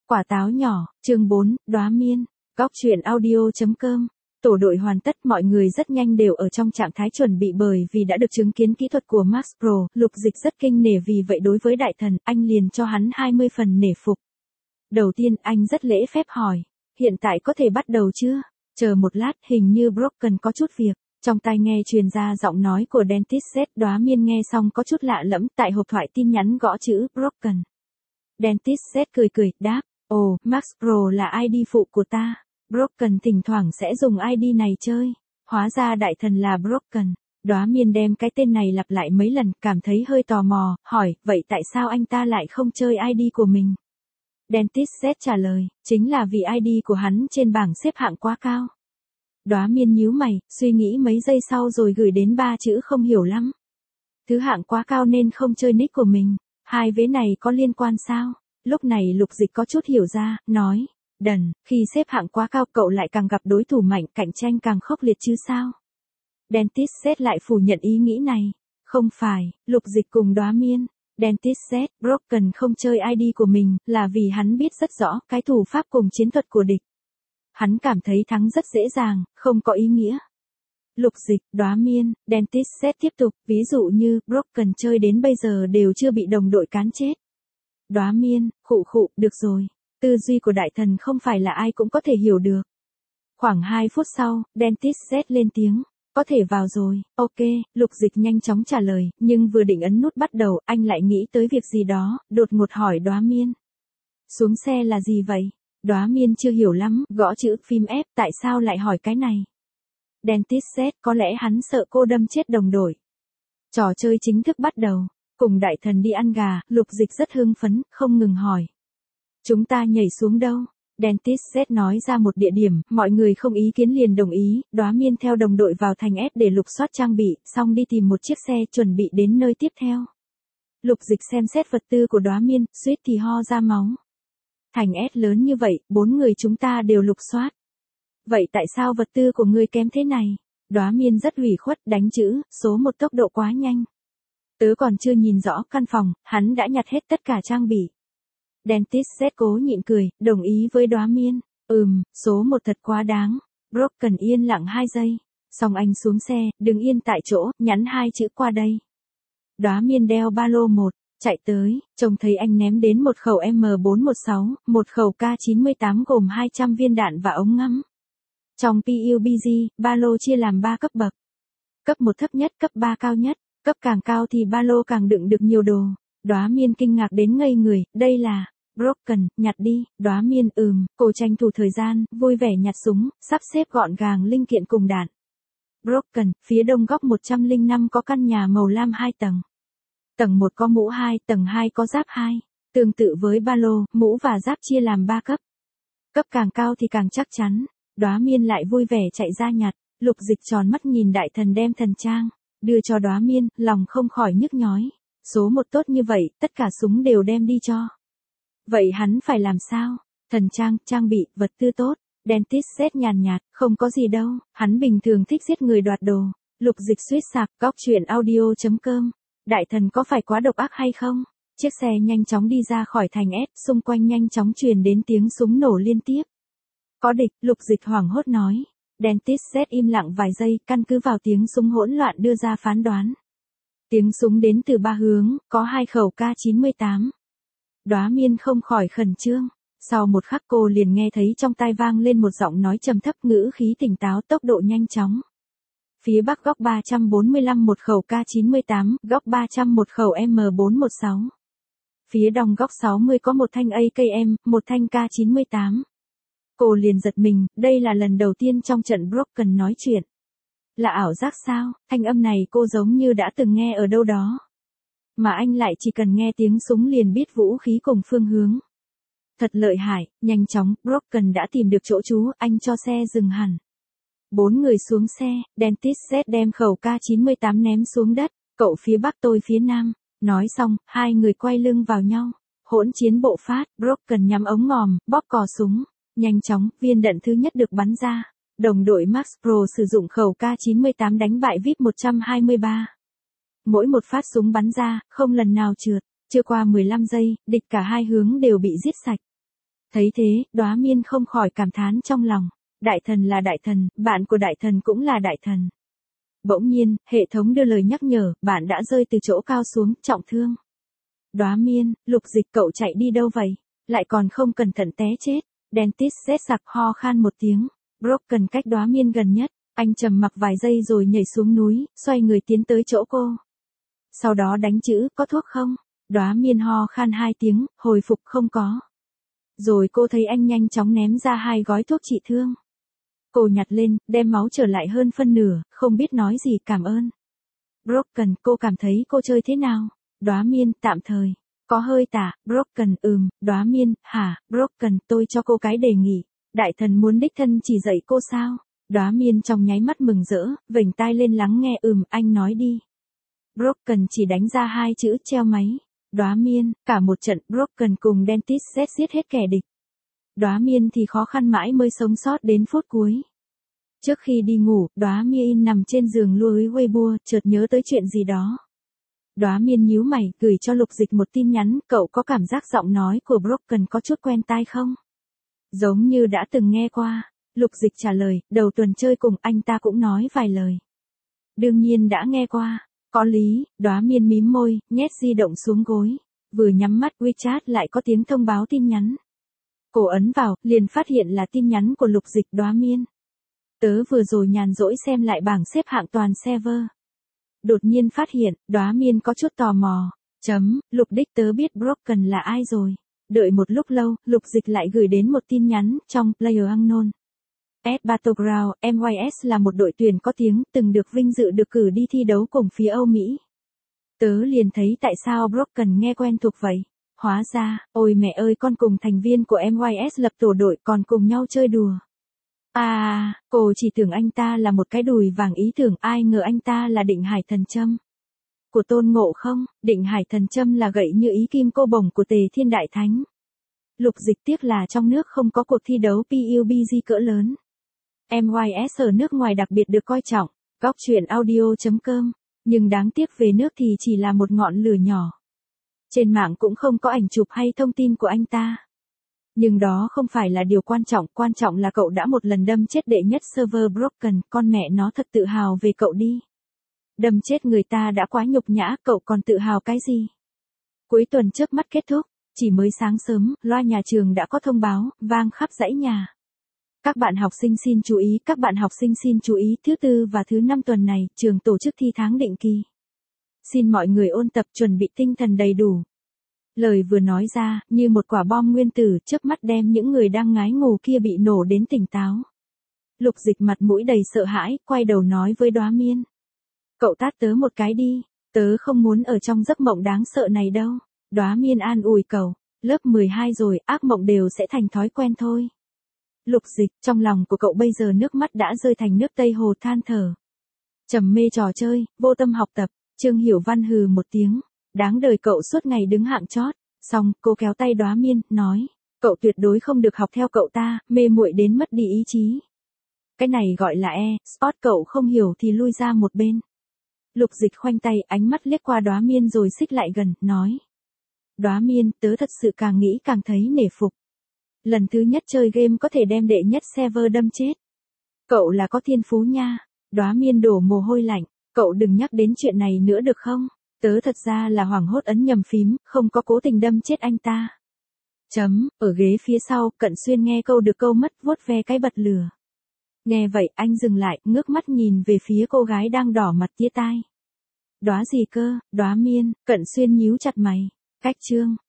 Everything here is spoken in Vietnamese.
Quả táo nhỏ, chương 4, đóa miên. Góc truyện audio.com. Tổ đội hoàn tất, mọi người rất nhanh đều ở trong trạng thái chuẩn bị bởi vì đã được chứng kiến kỹ thuật của Max Pro. Lục Dịch rất kinh nể, vì vậy đối với đại thần, anh liền cho hắn 20 phần nể phục. Đầu tiên, anh rất lễ phép hỏi, hiện tại có thể bắt đầu chưa? Chờ một lát, hình như Broken có chút việc. Trong tai nghe truyền ra giọng nói của Dentist Z. Đóa miên nghe xong có chút lạ lẫm, tại hộp thoại tin nhắn gõ chữ Broken. Dentist Z cười đáp, ồ, Max Pro là ID phụ của ta. Broken thỉnh thoảng sẽ dùng ID này chơi. Hóa ra đại thần là Broken. Đóa miên đem cái tên này lặp lại mấy lần, cảm thấy hơi tò mò, hỏi, vậy tại sao anh ta lại không chơi ID của mình? Dentist Z trả lời, chính là vì ID của hắn trên bảng xếp hạng quá cao. Đóa miên nhíu mày, suy nghĩ mấy giây sau rồi gửi đến 3 chữ không hiểu lắm. Thứ hạng quá cao nên không chơi nick của mình. Hai vế này có liên quan sao? Lúc này Lục Dịch có chút hiểu ra, nói, đần, khi xếp hạng quá cao cậu lại càng gặp đối thủ mạnh, cạnh tranh càng khốc liệt chứ sao? Dentist Z lại phủ nhận ý nghĩ này. Không phải, Lục Dịch cùng Đóa miên. Dentist Z, Broken không chơi ID của mình, là vì hắn biết rất rõ cái thủ pháp cùng chiến thuật của địch. Hắn cảm thấy thắng rất dễ dàng, không có ý nghĩa. Lục Dịch, Đóa miên, Dentist Z tiếp tục, ví dụ như, Broken chơi đến bây giờ đều chưa bị đồng đội cán chết. Đóa miên, khụ, được rồi. Tư duy của đại thần không phải là ai cũng có thể hiểu được. Khoảng 2 phút sau, Dentist Z lên tiếng, có thể vào rồi, ok, Lục Dịch nhanh chóng trả lời, nhưng vừa định ấn nút bắt đầu, anh lại nghĩ tới việc gì đó, đột ngột hỏi Đóa miên. Xuống xe là gì vậy? Đóa miên chưa hiểu lắm, gõ chữ phím F, tại sao lại hỏi cái này? Dentist Z, có lẽ hắn sợ cô đâm chết đồng đội. Trò chơi chính thức bắt đầu. Cùng đại thần đi ăn gà, Lục Dịch rất hưng phấn, không ngừng hỏi. Chúng ta nhảy xuống đâu? Dentist Z nói ra một địa điểm, mọi người không ý kiến liền đồng ý. Đóa miên theo đồng đội vào thành S để lục soát trang bị, xong đi tìm một chiếc xe chuẩn bị đến nơi tiếp theo. Lục Dịch xem xét vật tư của Đóa miên, suýt thì ho ra máu. Thành S lớn như vậy, 4 người chúng ta đều lục soát. Vậy tại sao vật tư của ngươi kém thế này? Đóa miên rất ủy khuất, đánh chữ, số 1 tốc độ quá nhanh. Tớ còn chưa nhìn rõ căn phòng, hắn đã nhặt hết tất cả trang bị. Dentist Z cố nhịn cười, đồng ý với Đóa miên. Số 1 thật quá đáng. Broken yên lặng 2 giây. Xong anh xuống xe, đứng yên tại chỗ, nhắn 2 chữ qua đây. Đóa miên đeo ba lô 1, chạy tới, trông thấy anh ném đến một khẩu M416, một khẩu K98 gồm 200 viên đạn và ống ngắm. Trong PUBG, ba lô chia làm 3 cấp bậc. Cấp 1 thấp nhất, cấp 3 cao nhất. Cấp càng cao thì ba lô càng đựng được nhiều đồ. Đóa miên kinh ngạc đến ngây người, đây là Broken, nhặt đi. Đóa miên cô tranh thủ thời gian, vui vẻ nhặt súng, sắp xếp gọn gàng linh kiện cùng đạn. Broken, phía đông góc 105 có căn nhà màu lam 2 tầng. Tầng 1 có mũ 2, tầng 2 có giáp 2. Tương tự với ba lô, mũ và giáp chia làm 3 cấp. Cấp càng cao thì càng chắc chắn. Đóa miên lại vui vẻ chạy ra nhặt. Lục Dịch tròn mắt nhìn đại thần đem thần trang đưa cho Đóa miên, lòng không khỏi nhức nhói. Số 1 tốt như vậy, tất cả súng đều đem đi cho. Vậy hắn phải làm sao? Thần trang, trang bị, vật tư tốt. Dentist Z nhàn nhạt, không có gì đâu, hắn bình thường thích giết người đoạt đồ. Lục Dịch suýt sạc, góc truyện audio.com. Đại thần có phải quá độc ác hay không? Chiếc xe nhanh chóng đi ra khỏi thành S, xung quanh nhanh chóng truyền đến tiếng súng nổ liên tiếp. Có địch, Lục Dịch hoảng hốt nói. Dentist Z im lặng vài giây, căn cứ vào tiếng súng hỗn loạn đưa ra phán đoán. Tiếng súng đến từ 3 hướng, có 2 khẩu K98. Đóa miên không khỏi khẩn trương. Sau một khắc cô liền nghe thấy trong tai vang lên một giọng nói trầm thấp, ngữ khí tỉnh táo, tốc độ nhanh chóng. Phía bắc góc 345 một khẩu K98, góc 300 một khẩu M416. Phía đông góc 60 có một thanh AKM, một thanh K98. Cô liền giật mình, đây là lần đầu tiên trong trận Broken nói chuyện. Là ảo giác sao? Thanh âm này cô giống như đã từng nghe ở đâu đó. Mà anh lại chỉ cần nghe tiếng súng liền biết vũ khí cùng phương hướng. Thật lợi hại, nhanh chóng, Broken đã tìm được chỗ trú, anh cho xe dừng hẳn. 4 người xuống xe, Dentist Z đem khẩu K98 ném xuống đất, cậu phía bắc tôi phía nam. Nói xong, hai người quay lưng vào nhau. Hỗn chiến bộ phát, Broken nhắm ống ngòm, bóp cò súng. Nhanh chóng, viên đạn thứ nhất được bắn ra. Đồng đội Max Pro sử dụng khẩu K98 đánh bại VIP 123. Mỗi một phát súng bắn ra, không lần nào trượt. Chưa qua 15 giây, địch cả hai hướng đều bị giết sạch. Thấy thế, Đóa Miên không khỏi cảm thán trong lòng. Đại thần là đại thần, bạn của đại thần cũng là đại thần. Bỗng nhiên, hệ thống đưa lời nhắc nhở, bạn đã rơi từ chỗ cao xuống, trọng thương. Đóa Miên, Lục Dịch cậu chạy đi đâu vậy? Lại còn không cẩn thận té chết. Dentist sét sặc ho khan một tiếng. Broken cách Đóa Miên gần nhất. Anh trầm mặc vài giây rồi nhảy xuống núi, xoay người tiến tới chỗ cô. Sau đó đánh chữ, có thuốc không? Đóa Miên ho khan 2 tiếng, hồi phục không có. Rồi cô thấy anh nhanh chóng ném ra 2 gói thuốc trị thương. Cô nhặt lên, đem máu trở lại hơn phân nửa, không biết nói gì cảm ơn. Broken, cô cảm thấy cô chơi thế nào? Đóa Miên, tạm thời. Có hơi tả, Broken, Đóa Miên, hả, Broken, tôi cho cô cái đề nghị. Đại thần muốn đích thân chỉ dạy cô sao? Đóa Miên trong nháy mắt mừng rỡ, vểnh tai lên lắng nghe, anh nói đi. Broken chỉ đánh ra 2 chữ, treo máy. Đóa Miên, cả một trận, Broken cùng Dentist xét giết hết kẻ địch. Đóa Miên thì khó khăn mãi mới sống sót đến phút cuối. Trước khi đi ngủ, Đóa Miên nằm trên giường lùi Weibo, chợt nhớ tới chuyện gì đó. Đóa Miên nhíu mày, gửi cho Lục Dịch một tin nhắn, cậu có cảm giác giọng nói của Broken có chút quen tai không? Giống như đã từng nghe qua. Lục Dịch trả lời, đầu tuần chơi cùng anh ta cũng nói vài lời. Đương nhiên đã nghe qua. Có lý, Đóa Miên mím môi, nhét di động xuống gối. Vừa nhắm mắt WeChat lại có tiếng thông báo tin nhắn. Cô ấn vào, liền phát hiện là tin nhắn của Lục Dịch. Đóa Miên. Tớ vừa rồi nhàn rỗi xem lại bảng xếp hạng toàn server. Đột nhiên phát hiện, Đóa Miên có chút tò mò. Lục đích tớ biết Broken là ai rồi. Đợi một lúc lâu, Lục Dịch lại gửi đến một tin nhắn, trong Player Unknown. Battleground, MYS là một đội tuyển có tiếng, từng được vinh dự được cử đi thi đấu cùng phía Âu Mỹ. Tớ liền thấy tại sao Broken nghe quen thuộc vậy. Hóa ra, ôi mẹ ơi, con cùng thành viên của MYS lập tổ đội còn cùng nhau chơi đùa. Cô chỉ tưởng anh ta là một cái đùi vàng, ý tưởng, ai ngờ anh ta là Định Hải Thần Châm của Tôn Ngộ Không. Định Hải Thần Châm là gậy như ý kim cô bổng của Tề Thiên Đại Thánh. Lục Dịch tiếc là trong nước không có cuộc thi đấu PUBG cỡ lớn. MYS ở nước ngoài đặc biệt được coi trọng. Góc truyện audio.com. Nhưng đáng tiếc về nước thì chỉ là một ngọn lửa nhỏ. Trên mạng cũng không có ảnh chụp hay thông tin của anh ta. Nhưng đó không phải là điều quan trọng là cậu đã một lần đâm chết đệ nhất server Broken, con mẹ nó thật tự hào về cậu đi. Đâm chết người ta đã quá nhục nhã, cậu còn tự hào cái gì? Cuối tuần chớp mắt kết thúc, chỉ mới sáng sớm, loa nhà trường đã có thông báo, vang khắp dãy nhà. Các bạn học sinh xin chú ý, thứ tư và thứ 5 tuần này, trường tổ chức thi tháng định kỳ. Xin mọi người ôn tập, chuẩn bị tinh thần đầy đủ. Lời vừa nói ra, như một quả bom nguyên tử, chớp mắt đem những người đang ngái ngủ kia bị nổ đến tỉnh táo. Lục Dịch mặt mũi đầy sợ hãi, quay đầu nói với Đóa Miên. Cậu tát tớ một cái đi, tớ không muốn ở trong giấc mộng đáng sợ này đâu. Đóa Miên an ủi cậu, lớp 12 rồi, ác mộng đều sẽ thành thói quen thôi. Lục Dịch, trong lòng của cậu bây giờ nước mắt đã rơi thành nước Tây Hồ, than thở. Trầm mê trò chơi, vô tâm học tập. Trương Hiểu Văn hừ một tiếng. Đáng đời cậu suốt ngày đứng hạng chót. Xong, cô kéo tay Đóa Miên, nói. Cậu tuyệt đối không được học theo cậu ta, mê muội đến mất đi ý chí. Cái này gọi là sport, cậu không hiểu thì lui ra một bên. Lục Dịch khoanh tay, ánh mắt liếc qua Đóa Miên rồi xích lại gần, nói. Đóa Miên, tớ thật sự càng nghĩ càng thấy nể phục. Lần thứ nhất chơi game có thể đem đệ nhất server đâm chết. Cậu là có thiên phú nha. Đóa Miên đổ mồ hôi lạnh. Cậu đừng nhắc đến chuyện này nữa được không? Tớ thật ra là hoảng hốt ấn nhầm phím, không có cố tình đâm chết anh ta. Ở ghế phía sau, Cận Xuyên nghe câu được câu mất, vuốt ve cái bật lửa. Nghe vậy, anh dừng lại, ngước mắt nhìn về phía cô gái đang đỏ mặt tía tai. Đóa gì cơ? Đóa Miên. Cận Xuyên nhíu chặt mày. Cách chương.